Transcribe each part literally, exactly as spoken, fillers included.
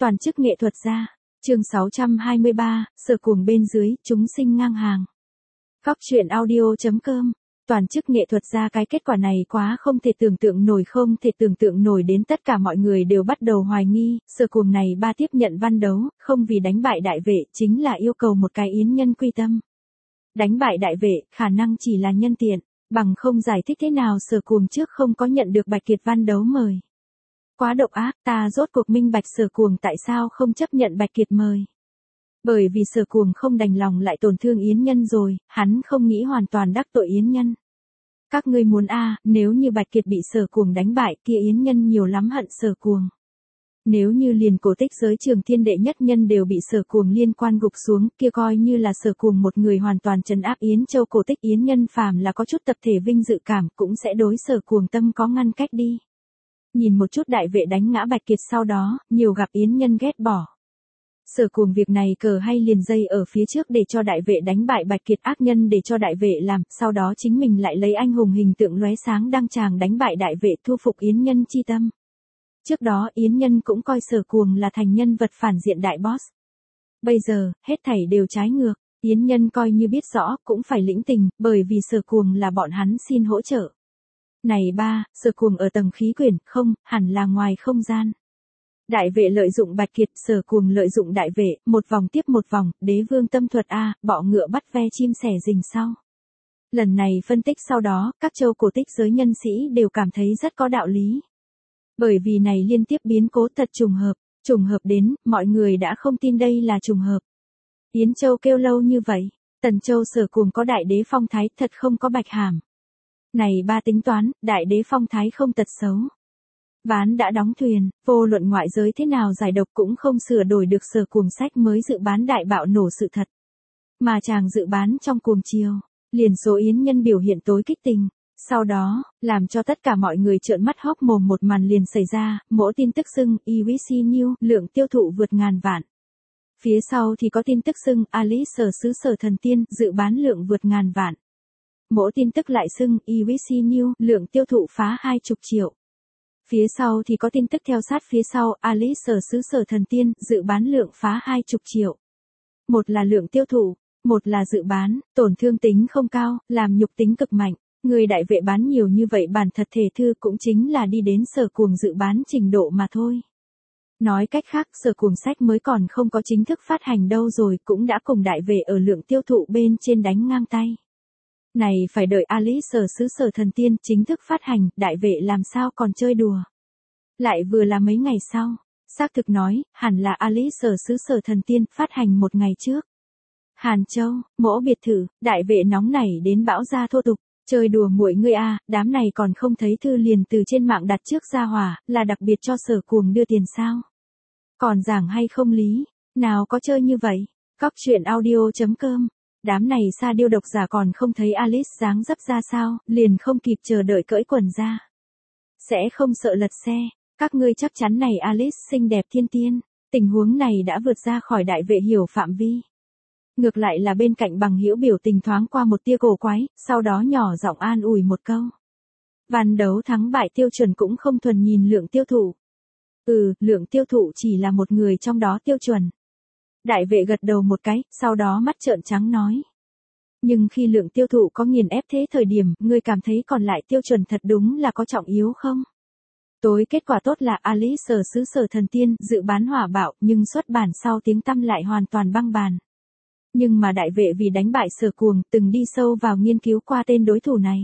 Toàn chức nghệ thuật gia. Chương sáu trăm hai mươi ba, Sở Cuồng bên dưới, chúng sinh ngang hàng. Góc truyện audio chấm com. Toàn chức nghệ thuật gia, cái kết quả này quá không thể tưởng tượng nổi, không thể tưởng tượng nổi đến tất cả mọi người đều bắt đầu hoài nghi, Sở Cuồng này ba tiếp nhận văn đấu, không vì đánh bại đại vệ, chính là yêu cầu một cái yến nhân quy tâm. Đánh bại đại vệ, khả năng chỉ là nhân tiện, bằng không giải thích thế nào Sở Cuồng trước không có nhận được Bạch Kiệt văn đấu mời. Quá độc ác, ta rốt cuộc minh bạch Sở Cuồng tại sao không chấp nhận Bạch Kiệt mời. Bởi vì Sở Cuồng không đành lòng lại tổn thương yến nhân rồi, hắn không nghĩ hoàn toàn đắc tội yến nhân. Các ngươi muốn a, à, nếu như Bạch Kiệt bị Sở Cuồng đánh bại, kia yến nhân nhiều lắm hận Sở Cuồng. Nếu như liền cổ tích giới Trường Thiên đệ nhất nhân đều bị Sở Cuồng liên quan gục xuống, kia coi như là Sở Cuồng một người hoàn toàn trấn áp Yến Châu cổ tích yến nhân, phàm là có chút tập thể vinh dự cảm cũng sẽ đối Sở Cuồng tâm có ngăn cách đi. Nhìn một chút đại vệ đánh ngã Bạch Kiệt sau đó, nhiều gặp yến nhân ghét bỏ. Sở Cuồng việc này cờ hay liền dây ở phía trước để cho đại vệ đánh bại Bạch Kiệt, ác nhân để cho đại vệ làm, sau đó chính mình lại lấy anh hùng hình tượng lóe sáng đăng tràng đánh bại đại vệ, thu phục yến nhân chi tâm. Trước đó yến nhân cũng coi Sở Cuồng là thành nhân vật phản diện đại boss. Bây giờ, hết thảy đều trái ngược, yến nhân coi như biết rõ, cũng phải lĩnh tình, bởi vì Sở Cuồng là bọn hắn xin hỗ trợ. Này ba, Sở Cuồng ở tầng khí quyển, không, hẳn là ngoài không gian. Đại vệ lợi dụng Bạch Kiệt, Sở Cuồng lợi dụng đại vệ, một vòng tiếp một vòng, đế vương tâm thuật a, bọ ngựa bắt ve chim sẻ rình sau. Lần này phân tích sau đó, các châu cổ tích giới nhân sĩ đều cảm thấy rất có đạo lý. Bởi vì này liên tiếp biến cố thật trùng hợp, trùng hợp đến, mọi người đã không tin đây là trùng hợp. Yến Châu kêu lâu như vậy, Tần Châu Sở Cuồng có đại đế phong thái, thật không có bạch hàm. Này ba tính toán, đại đế phong thái không tật xấu. Ván đã đóng thuyền, vô luận ngoại giới thế nào giải độc cũng không sửa đổi được Sở Cuồng sách mới dự bán đại bạo nổ sự thật. Mà chàng dự bán trong cuồng chiều, liền số yến nhân biểu hiện tối kích tình. Sau đó, làm cho tất cả mọi người trợn mắt hốc mồm một màn liền xảy ra, mỗi tin tức xưng e vê xê News, lượng tiêu thụ vượt ngàn vạn. Phía sau thì có tin tức xưng Alice Sở xứ Sở Thần Tiên, dự bán lượng vượt ngàn vạn. Mỗi tin tức lại xưng e vê xê News, lượng tiêu thụ phá hai chục triệu. Phía sau thì có tin tức theo sát phía sau, Alice Sở xứ Sở Thần Tiên, dự bán lượng phá hai chục triệu. Một là lượng tiêu thụ, một là dự bán, tổn thương tính không cao, làm nhục tính cực mạnh. Người đại vệ bán nhiều như vậy bản thật thể thư cũng chính là đi đến Sở Cuồng dự bán trình độ mà thôi. Nói cách khác, Sở Cuồng sách mới còn không có chính thức phát hành đâu rồi cũng đã cùng đại vệ ở lượng tiêu thụ bên trên đánh ngang tay. Này phải đợi Alice Sở xứ Sở Thần Tiên chính thức phát hành, đại vệ làm sao còn chơi đùa. Lại vừa là mấy ngày sau, xác thực nói, hẳn là Alice Sở xứ Sở Thần Tiên phát hành một ngày trước. Hàn Châu, mỗ biệt thự, đại vệ nóng nảy đến bão ra thô tục. Chơi đùa muội ngươi a, à, đám này còn không thấy thư liền từ trên mạng đặt trước ra hỏa, là đặc biệt cho Sở Cuồng đưa tiền sao? Còn giảng hay không lý, nào có chơi như vậy? Góc truyện audio chấm com. Đám này sa điêu độc giả còn không thấy Alice dáng dấp ra sao, liền không kịp chờ đợi cởi quần ra. Sẽ không sợ lật xe, các ngươi chắc chắn này Alice xinh đẹp thiên tiên, tình huống này đã vượt ra khỏi đại vệ hiểu phạm vi. Ngược lại là bên cạnh bằng hữu biểu tình thoáng qua một tia cổ quái, sau đó nhỏ giọng an ủi một câu. Văn đấu thắng bại tiêu chuẩn cũng không thuần nhìn lượng tiêu thụ. Ừ, lượng tiêu thụ chỉ là một người trong đó tiêu chuẩn. Đại vệ gật đầu một cái, sau đó mắt trợn trắng nói. Nhưng khi lượng tiêu thụ có nghiền ép thế thời điểm, ngươi cảm thấy còn lại tiêu chuẩn thật đúng là có trọng yếu không? Tối kết quả tốt là Alice Sở xứ Sở Thần Tiên dự bán hỏa bạo, nhưng xuất bản sau tiếng tăm lại hoàn toàn băng bàn. Nhưng mà đại vệ vì đánh bại Sở Cuồng, từng đi sâu vào nghiên cứu qua tên đối thủ này.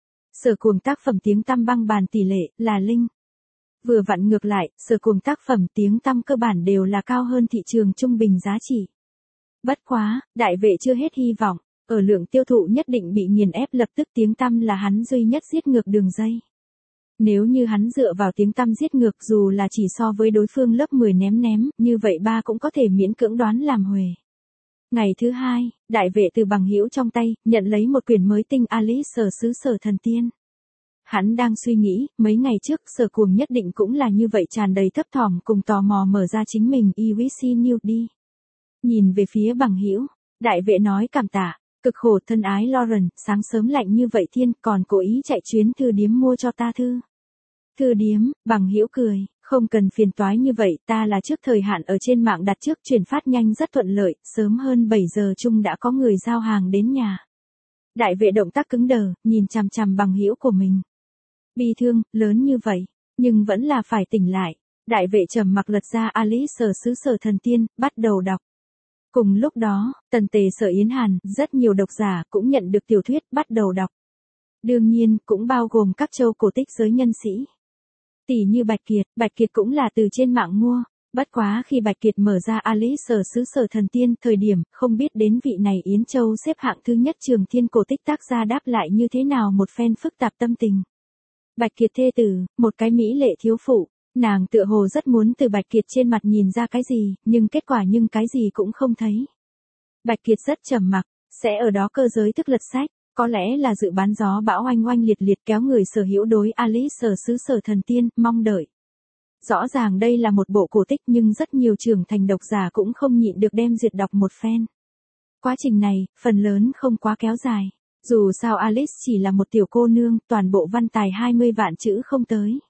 Sở Cuồng tác phẩm tiếng tăm băng bàn tỷ lệ là linh. Vừa vặn ngược lại, Sở Cuồng tác phẩm tiếng tăm cơ bản đều là cao hơn thị trường trung bình giá trị. Bất quá, đại vệ chưa hết hy vọng, ở lượng tiêu thụ nhất định bị nghiền ép, lập tức tiếng tăm là hắn duy nhất giết ngược đường dây. Nếu như hắn dựa vào tiếng tăm giết ngược dù là chỉ so với đối phương lớp mười ném ném, như vậy ba cũng có thể miễn cưỡng đoán làm huề. Ngày thứ hai, đại vệ từ bằng hữu trong tay, nhận lấy một quyển mới tinh Alice Sở xứ Sở Thần Tiên. Hắn đang suy nghĩ, mấy ngày trước Sở Cuồng nhất định cũng là như vậy, tràn đầy thấp thỏm cùng tò mò mở ra chính mình e vê xê News đi. Nhìn về phía bằng hữu, đại vệ nói cảm tạ, cực khổ thân ái Lauren, sáng sớm lạnh như vậy thiên, còn cố ý chạy chuyến thư điếm mua cho ta thư. Thư điếm, bằng hữu cười, Không cần phiền toái như vậy, ta là trước thời hạn ở trên mạng đặt trước, chuyển phát nhanh rất thuận lợi, sớm hơn bảy giờ chung đã có người giao hàng đến nhà. Đại vệ động tác cứng đờ, nhìn chằm chằm bằng hữu của mình. Bi thương, lớn như vậy, nhưng vẫn là phải tỉnh lại. Đại vệ trầm mặc lật ra Alice Sở Xứ Sở Thần Tiên, bắt đầu đọc. Cùng lúc đó, Tần Tề Sở Yến Hàn, rất nhiều độc giả cũng nhận được tiểu thuyết, bắt đầu đọc. Đương nhiên, cũng bao gồm các châu cổ tích giới nhân sĩ. Tỷ như Bạch Kiệt, Bạch Kiệt cũng là từ trên mạng mua. Bất quá khi Bạch Kiệt mở ra Alice Sở Xứ Sở Thần Tiên, thời điểm, không biết đến vị này Yến Châu xếp hạng thứ nhất trường thiên cổ tích tác gia đáp lại như thế nào một phen phức tạp tâm tình. Bạch Kiệt thê tử, một cái mỹ lệ thiếu phụ, nàng tựa hồ rất muốn từ Bạch Kiệt trên mặt nhìn ra cái gì, nhưng kết quả nhưng cái gì cũng không thấy. Bạch Kiệt rất trầm mặc, sẽ ở đó cơ giới thức lật sách, có lẽ là dự bán gió bão oanh oanh liệt liệt kéo người sở hữu đối Alice Sở Xứ Sở Thần Tiên, mong đợi. Rõ ràng đây là một bộ cổ tích nhưng rất nhiều trưởng thành độc giả cũng không nhịn được đem duyệt đọc một phen. Quá trình này, phần lớn không quá kéo dài. Dù sao Alice chỉ là một tiểu cô nương, toàn bộ văn tài hai mươi vạn chữ không tới.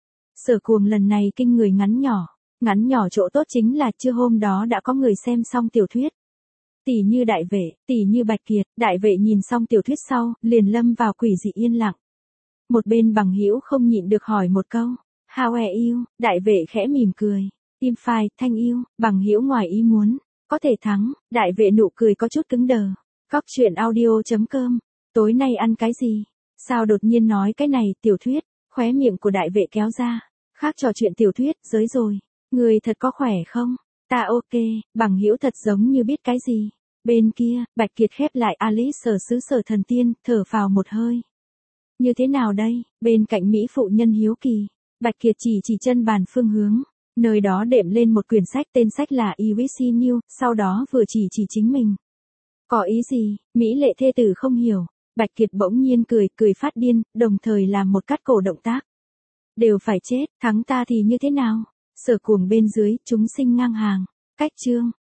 Sở Cuồng lần này kinh người ngắn nhỏ. Ngắn nhỏ chỗ tốt chính là trưa hôm đó đã có người xem xong tiểu thuyết. Tỷ như Đại Vệ, tỷ như Bạch Kiệt, Đại Vệ nhìn xong tiểu thuyết sau, liền lâm vào quỷ dị yên lặng. Một bên bằng hữu không nhịn được hỏi một câu. How are you? Đại Vệ khẽ mỉm cười. Tim phai, thanh yêu, bằng hữu ngoài ý muốn. Có thể thắng, Đại Vệ nụ cười có chút cứng đờ. Góc truyện audio chấm com. Tối nay ăn cái gì? Sao đột nhiên nói cái này, tiểu thuyết, khóe miệng của Đại Vệ kéo ra. Khác trò chuyện tiểu thuyết, giới rồi. Người thật có khỏe không? Ta ok, bằng hữu thật giống như biết cái gì. Bên kia, Bạch Kiệt khép lại Alice Sở Xứ Sở Thần Tiên, thở phào một hơi. Như thế nào đây? Bên cạnh Mỹ phụ nhân hiếu kỳ. Bạch Kiệt chỉ chỉ chân bàn phương hướng. Nơi đó đệm lên một quyển sách, tên sách là I Wish I Knew, sau đó vừa chỉ chỉ chính mình. Có ý gì? Mỹ lệ thê tử không hiểu. Bạch Kiệt bỗng nhiên cười, cười phát điên, đồng thời làm một cắt cổ động tác. Đều phải chết, thắng ta thì như thế nào? Sở Cuồng bên dưới, chúng sinh ngang hàng. Cách chương.